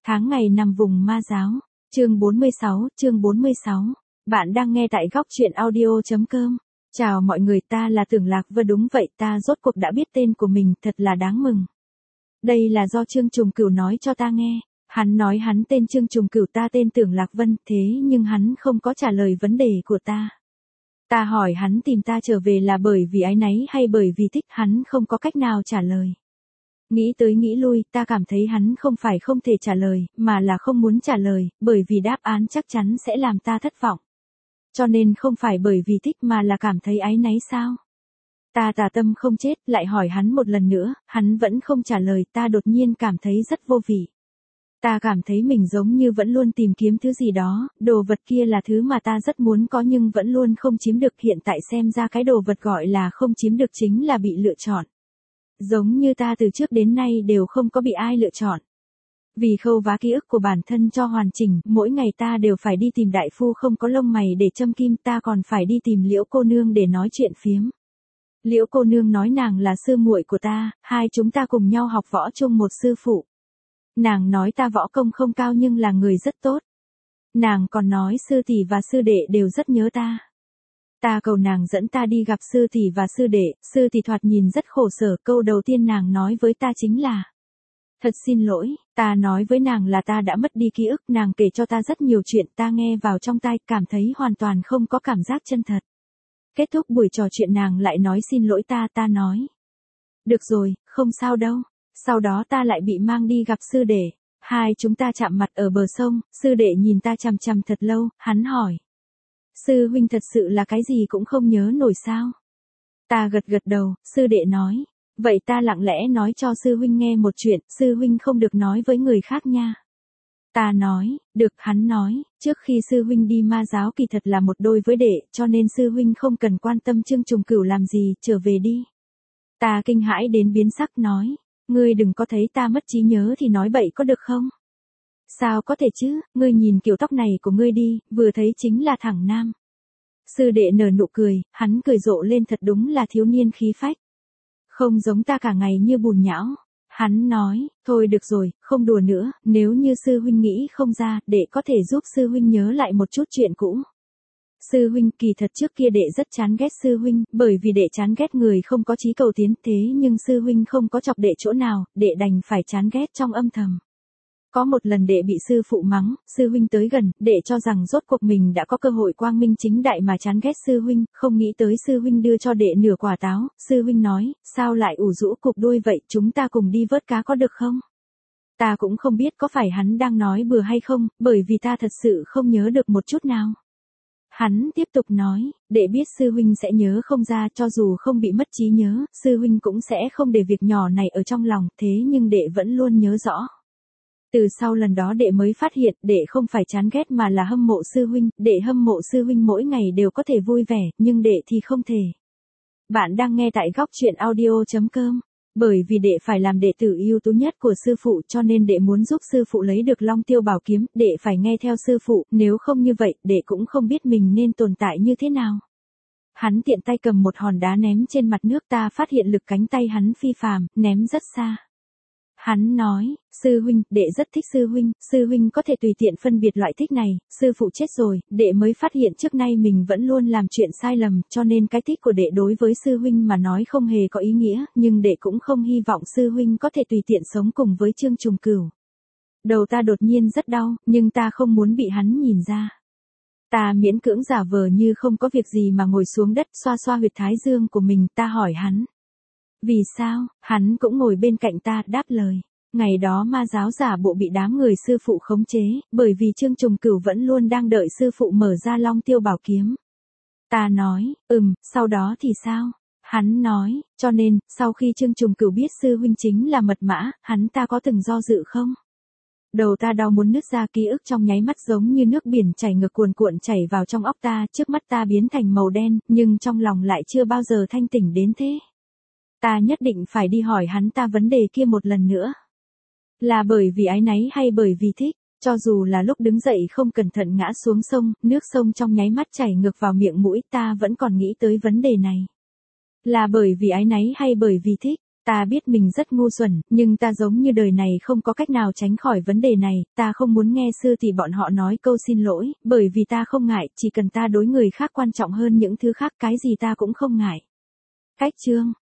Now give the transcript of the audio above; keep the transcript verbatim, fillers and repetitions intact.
Tháng ngày nằm vùng ma giáo. Chương bốn mươi sáu, chương bốn mươi sáu. Bạn đang nghe tại góc truyện audio.com. Chào mọi người, ta là Tưởng Lạc Vân. Đúng vậy, ta rốt cuộc đã biết tên của mình, thật là đáng mừng. Đây là do Trương Trùng Cửu nói cho ta nghe. Hắn nói hắn tên Trương Trùng Cửu, ta tên Tưởng Lạc Vân, thế nhưng hắn không có trả lời vấn đề của ta. Ta hỏi hắn tìm ta trở về là bởi vì áy náy hay bởi vì thích, hắn không có cách nào trả lời. Nghĩ tới nghĩ lui, ta cảm thấy hắn không phải không thể trả lời, mà là không muốn trả lời, bởi vì đáp án chắc chắn sẽ làm ta thất vọng. Cho nên không phải bởi vì thích mà là cảm thấy áy náy sao? Ta tà tâm không chết, lại hỏi hắn một lần nữa, hắn vẫn không trả lời, ta đột nhiên cảm thấy rất vô vị. Ta cảm thấy mình giống như vẫn luôn tìm kiếm thứ gì đó, đồ vật kia là thứ mà ta rất muốn có nhưng vẫn luôn không chiếm được, hiện tại xem ra cái đồ vật gọi là không chiếm được chính là bị lựa chọn. Giống như ta từ trước đến nay đều không có bị ai lựa chọn. Vì khâu vá ký ức của bản thân cho hoàn chỉnh, mỗi ngày ta đều phải đi tìm đại phu không có lông mày để châm kim, ta còn phải đi tìm Liễu cô nương để nói chuyện phiếm. Liễu cô nương nói nàng là sư muội của ta, hai chúng ta cùng nhau học võ chung một sư phụ. Nàng nói ta võ công không cao nhưng là người rất tốt. Nàng còn nói sư tỷ và sư đệ đều rất nhớ ta. Ta cầu nàng dẫn ta đi gặp sư tỷ và sư đệ, sư tỷ thoạt nhìn rất khổ sở, câu đầu tiên nàng nói với ta chính là: thật xin lỗi. Ta nói với nàng là ta đã mất đi ký ức, nàng kể cho ta rất nhiều chuyện, ta nghe vào trong tai, cảm thấy hoàn toàn không có cảm giác chân thật. Kết thúc buổi trò chuyện nàng lại nói xin lỗi ta, ta nói: được rồi, không sao đâu. Sau đó ta lại bị mang đi gặp sư đệ, hai chúng ta chạm mặt ở bờ sông, sư đệ nhìn ta chằm chằm thật lâu, hắn hỏi: sư huynh thật sự là cái gì cũng không nhớ nổi sao? Ta gật gật đầu, sư đệ nói: vậy ta lặng lẽ nói cho sư huynh nghe một chuyện, sư huynh không được nói với người khác nha. Ta nói: được. Hắn nói: trước khi sư huynh đi ma giáo kỳ thật là một đôi với đệ, cho nên sư huynh không cần quan tâm Trương Trùng Cửu làm gì, trở về đi. Ta kinh hãi đến biến sắc, nói: ngươi đừng có thấy ta mất trí nhớ thì nói bậy có được không? Sao có thể chứ, ngươi nhìn kiểu tóc này của ngươi đi, vừa thấy chính là thẳng nam. Sư đệ nở nụ cười, hắn cười rộ lên, thật đúng là thiếu niên khí phách. Không giống ta cả ngày như bùn nhão. Hắn nói: thôi được rồi, không đùa nữa, nếu như sư huynh nghĩ không ra, đệ có thể giúp sư huynh nhớ lại một chút chuyện cũ. Sư huynh, kỳ thật trước kia đệ rất chán ghét sư huynh, bởi vì đệ chán ghét người không có chí cầu tiến, thế nhưng sư huynh không có chọc đệ chỗ nào, đệ đành phải chán ghét trong âm thầm. Có một lần đệ bị sư phụ mắng, sư huynh tới gần, đệ cho rằng rốt cuộc mình đã có cơ hội quang minh chính đại mà chán ghét sư huynh, không nghĩ tới sư huynh đưa cho đệ nửa quả táo, sư huynh nói: sao lại ủ rũ cục đuôi vậy, chúng ta cùng đi vớt cá có được không? Ta cũng không biết có phải hắn đang nói bừa hay không, bởi vì ta thật sự không nhớ được một chút nào. Hắn tiếp tục nói: đệ biết sư huynh sẽ nhớ không ra, cho dù không bị mất trí nhớ, sư huynh cũng sẽ không để việc nhỏ này ở trong lòng, thế nhưng đệ vẫn luôn nhớ rõ. Từ sau lần đó đệ mới phát hiện, đệ không phải chán ghét mà là hâm mộ sư huynh, đệ hâm mộ sư huynh mỗi ngày đều có thể vui vẻ, nhưng đệ thì không thể. Bạn đang nghe tại góc truyện audio.com. Bởi vì đệ phải làm đệ tử ưu tú nhất của sư phụ, cho nên đệ muốn giúp sư phụ lấy được Long Tiêu Bảo Kiếm, đệ phải nghe theo sư phụ, nếu không như vậy, đệ cũng không biết mình nên tồn tại như thế nào. Hắn tiện tay cầm một hòn đá ném trên mặt nước, ta phát hiện lực cánh tay hắn phi phàm, ném rất xa. Hắn nói: sư huynh, đệ rất thích sư huynh, sư huynh có thể tùy tiện phân biệt loại thích này, sư phụ chết rồi, đệ mới phát hiện trước nay mình vẫn luôn làm chuyện sai lầm, cho nên cái thích của đệ đối với sư huynh mà nói không hề có ý nghĩa, nhưng đệ cũng không hy vọng sư huynh có thể tùy tiện sống cùng với Trương Trùng Cửu. Đầu ta đột nhiên rất đau, nhưng ta không muốn bị hắn nhìn ra. Ta miễn cưỡng giả vờ như không có việc gì mà ngồi xuống đất xoa xoa huyệt thái dương của mình, ta hỏi hắn: vì sao? Hắn cũng ngồi bên cạnh ta, đáp lời: ngày đó ma giáo giả bộ bị đám người sư phụ khống chế, bởi vì Trương Trùng Cửu vẫn luôn đang đợi sư phụ mở ra Long Tiêu Bảo Kiếm. Ta nói: ừm, sau đó thì sao? Hắn nói: cho nên, sau khi Trương Trùng Cửu biết sư huynh chính là mật mã, hắn ta có từng do dự không? Đầu ta đau muốn nứt ra, ký ức trong nháy mắt giống như nước biển chảy ngược cuồn cuộn chảy vào trong óc ta, trước mắt ta biến thành màu đen, nhưng trong lòng lại chưa bao giờ thanh tỉnh đến thế. Ta nhất định phải đi hỏi hắn ta vấn đề kia một lần nữa. Là bởi vì áy náy hay bởi vì thích? Cho dù là lúc đứng dậy không cẩn thận ngã xuống sông, nước sông trong nháy mắt chảy ngược vào miệng mũi, ta vẫn còn nghĩ tới vấn đề này. Là bởi vì áy náy hay bởi vì thích? Ta biết mình rất ngu xuẩn, nhưng ta giống như đời này không có cách nào tránh khỏi vấn đề này, ta không muốn nghe sư tỷ bọn họ nói câu xin lỗi, bởi vì ta không ngại, chỉ cần ta đối người khác quan trọng hơn những thứ khác, cái gì ta cũng không ngại. Cách chương